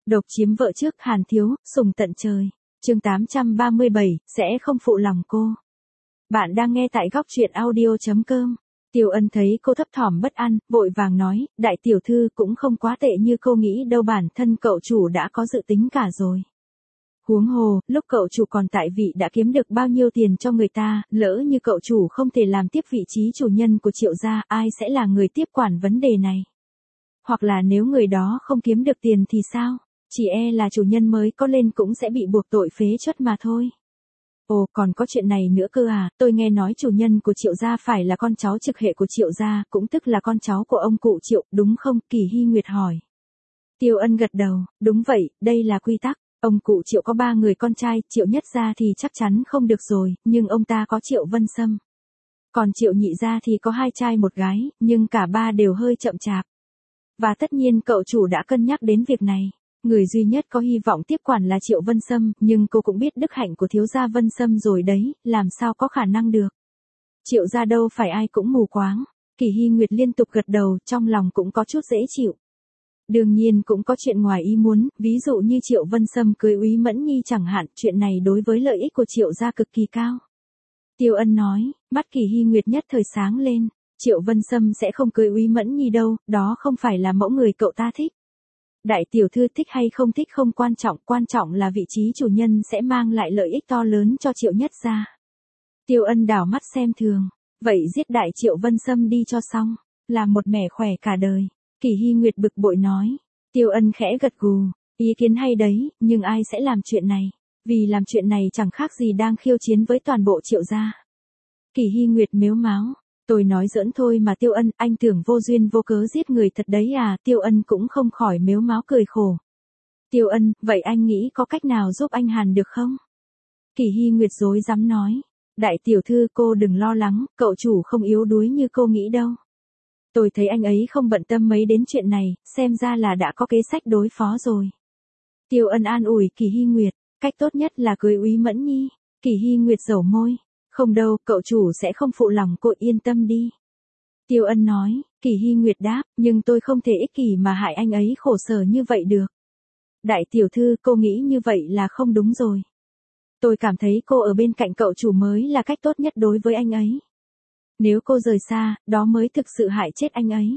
Độc chiếm vợ trước Hàn Thiếu, sùng tận trời. Chương 837, sẽ không phụ lòng cô. Bạn đang nghe tại góc truyện audio.com. Tiêu Ân thấy cô thấp thỏm bất an, vội vàng nói, đại tiểu thư cũng không quá tệ như cô nghĩ đâu, bản thân cậu chủ đã có dự tính cả rồi. Huống hồ, lúc cậu chủ còn tại vị đã kiếm được bao nhiêu tiền cho người ta, lỡ như cậu chủ không thể làm tiếp vị trí chủ nhân của Triệu gia, ai sẽ là người tiếp quản vấn đề này? Hoặc là nếu người đó không kiếm được tiền thì sao? Chỉ e là chủ nhân mới có lên cũng sẽ bị buộc tội phế truất mà thôi. Ồ, còn có chuyện này nữa cơ à, tôi nghe nói chủ nhân của Triệu gia phải là con cháu trực hệ của Triệu gia, cũng tức là con cháu của ông cụ Triệu, đúng không? Kỳ Hy Nguyệt hỏi. Tiêu Ân gật đầu, đúng vậy, đây là quy tắc. Ông cụ Triệu có 3 người con trai, Triệu nhất gia thì chắc chắn không được rồi, nhưng ông ta có Triệu Vân Sâm. Còn Triệu nhị gia thì có 2 trai 1 gái, nhưng cả 3 đều hơi chậm chạp. Và tất nhiên cậu chủ đã cân nhắc đến việc này. Người duy nhất có hy vọng tiếp quản là Triệu Vân Sâm, nhưng cô cũng biết đức hạnh của thiếu gia Vân Sâm rồi đấy, làm sao có khả năng được. Triệu gia đâu phải ai cũng mù quáng. Kỳ Hy Nguyệt liên tục gật đầu, trong lòng cũng có chút dễ chịu. Đương nhiên cũng có chuyện ngoài ý muốn, ví dụ như Triệu Vân Sâm cưới Úy Mẫn Nhi chẳng hạn, chuyện này đối với lợi ích của Triệu gia cực kỳ cao. Tiêu Ân nói, mắt Kỳ Hy Nguyệt nhất thời sáng lên, Triệu Vân Sâm sẽ không cưới Úy Mẫn Nhi đâu, đó không phải là mẫu người cậu ta thích. Đại tiểu thư thích hay không thích không quan trọng là vị trí chủ nhân sẽ mang lại lợi ích to lớn cho Triệu nhất gia. Tiêu Ân đảo mắt xem thường, vậy giết đại Triệu Vân Sâm đi cho xong, làm một mẻ khỏe cả đời. Kỳ Hy Nguyệt bực bội nói. Tiêu Ân khẽ gật gù, ý kiến hay đấy, nhưng ai sẽ làm chuyện này? Vì làm chuyện này chẳng khác gì đang khiêu chiến với toàn bộ Triệu gia. Kỳ Hy Nguyệt mếu máo, tôi nói giỡn thôi mà Tiêu Ân, anh tưởng vô duyên vô cớ giết người thật đấy à? Tiêu Ân cũng không khỏi mếu máo cười khổ. Tiêu Ân, vậy anh nghĩ có cách nào giúp anh Hàn được không? Kỳ Hy Nguyệt rối rắm nói. Đại tiểu thư cô đừng lo lắng, cậu chủ không yếu đuối như cô nghĩ đâu. Tôi thấy anh ấy không bận tâm mấy đến chuyện này, xem ra là đã có kế sách đối phó rồi. Tiêu Ân an ủi Kỳ Hy Nguyệt, cách tốt nhất là cưới Úy Mẫn Nhi. Kỳ Hy Nguyệt dẩu môi, không đâu, cậu chủ sẽ không phụ lòng cô, yên tâm đi. Tiêu Ân nói, Kỳ Hy Nguyệt đáp, nhưng tôi không thể ích kỷ mà hại anh ấy khổ sở như vậy được. Đại tiểu thư, cô nghĩ như vậy là không đúng rồi. Tôi cảm thấy cô ở bên cạnh cậu chủ mới là cách tốt nhất đối với anh ấy. Nếu cô rời xa, đó mới thực sự hại chết anh ấy.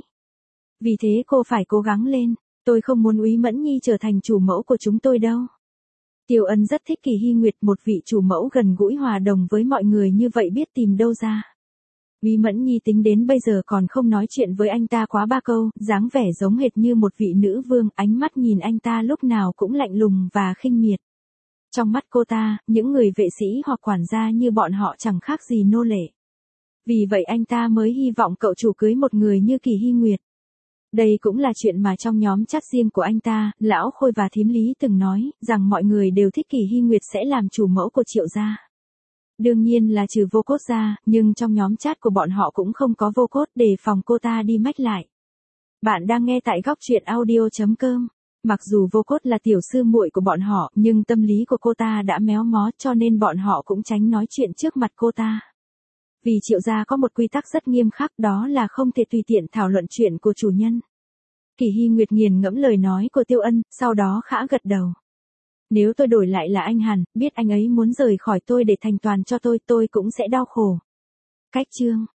Vì thế cô phải cố gắng lên, tôi không muốn Úy Mẫn Nhi trở thành chủ mẫu của chúng tôi đâu. Tiêu Ân rất thích Kỳ Hy Nguyệt, một vị chủ mẫu gần gũi hòa đồng với mọi người như vậy biết tìm đâu ra. Úy Mẫn Nhi tính đến bây giờ còn không nói chuyện với anh ta quá 3 câu, dáng vẻ giống hệt như một vị nữ vương, ánh mắt nhìn anh ta lúc nào cũng lạnh lùng và khinh miệt. Trong mắt cô ta, những người vệ sĩ hoặc quản gia như bọn họ chẳng khác gì nô lệ. Vì vậy anh ta mới hy vọng cậu chủ cưới một người như Kỳ Hy Nguyệt. Đây cũng là chuyện mà trong nhóm chat riêng của anh ta, Lão Khôi và Thím Lý từng nói, rằng mọi người đều thích Kỳ Hy Nguyệt sẽ làm chủ mẫu của Triệu gia. Đương nhiên là trừ Vô Cốt ra, nhưng trong nhóm chat của bọn họ cũng không có Vô Cốt, để phòng cô ta đi mách lại. Bạn đang nghe tại góc truyện audio.com. Mặc dù Vô Cốt là tiểu sư muội của bọn họ, nhưng tâm lý của cô ta đã méo mó, cho nên bọn họ cũng tránh nói chuyện trước mặt cô ta. Vì Triệu gia có một quy tắc rất nghiêm khắc, đó là không thể tùy tiện thảo luận chuyện của chủ nhân. Kỳ Hy Nguyệt nghiền ngẫm lời nói của Tiêu Ân, sau đó khẽ gật đầu. Nếu tôi đổi lại là anh Hàn, biết anh ấy muốn rời khỏi tôi để thành toàn cho tôi cũng sẽ đau khổ. Cách chương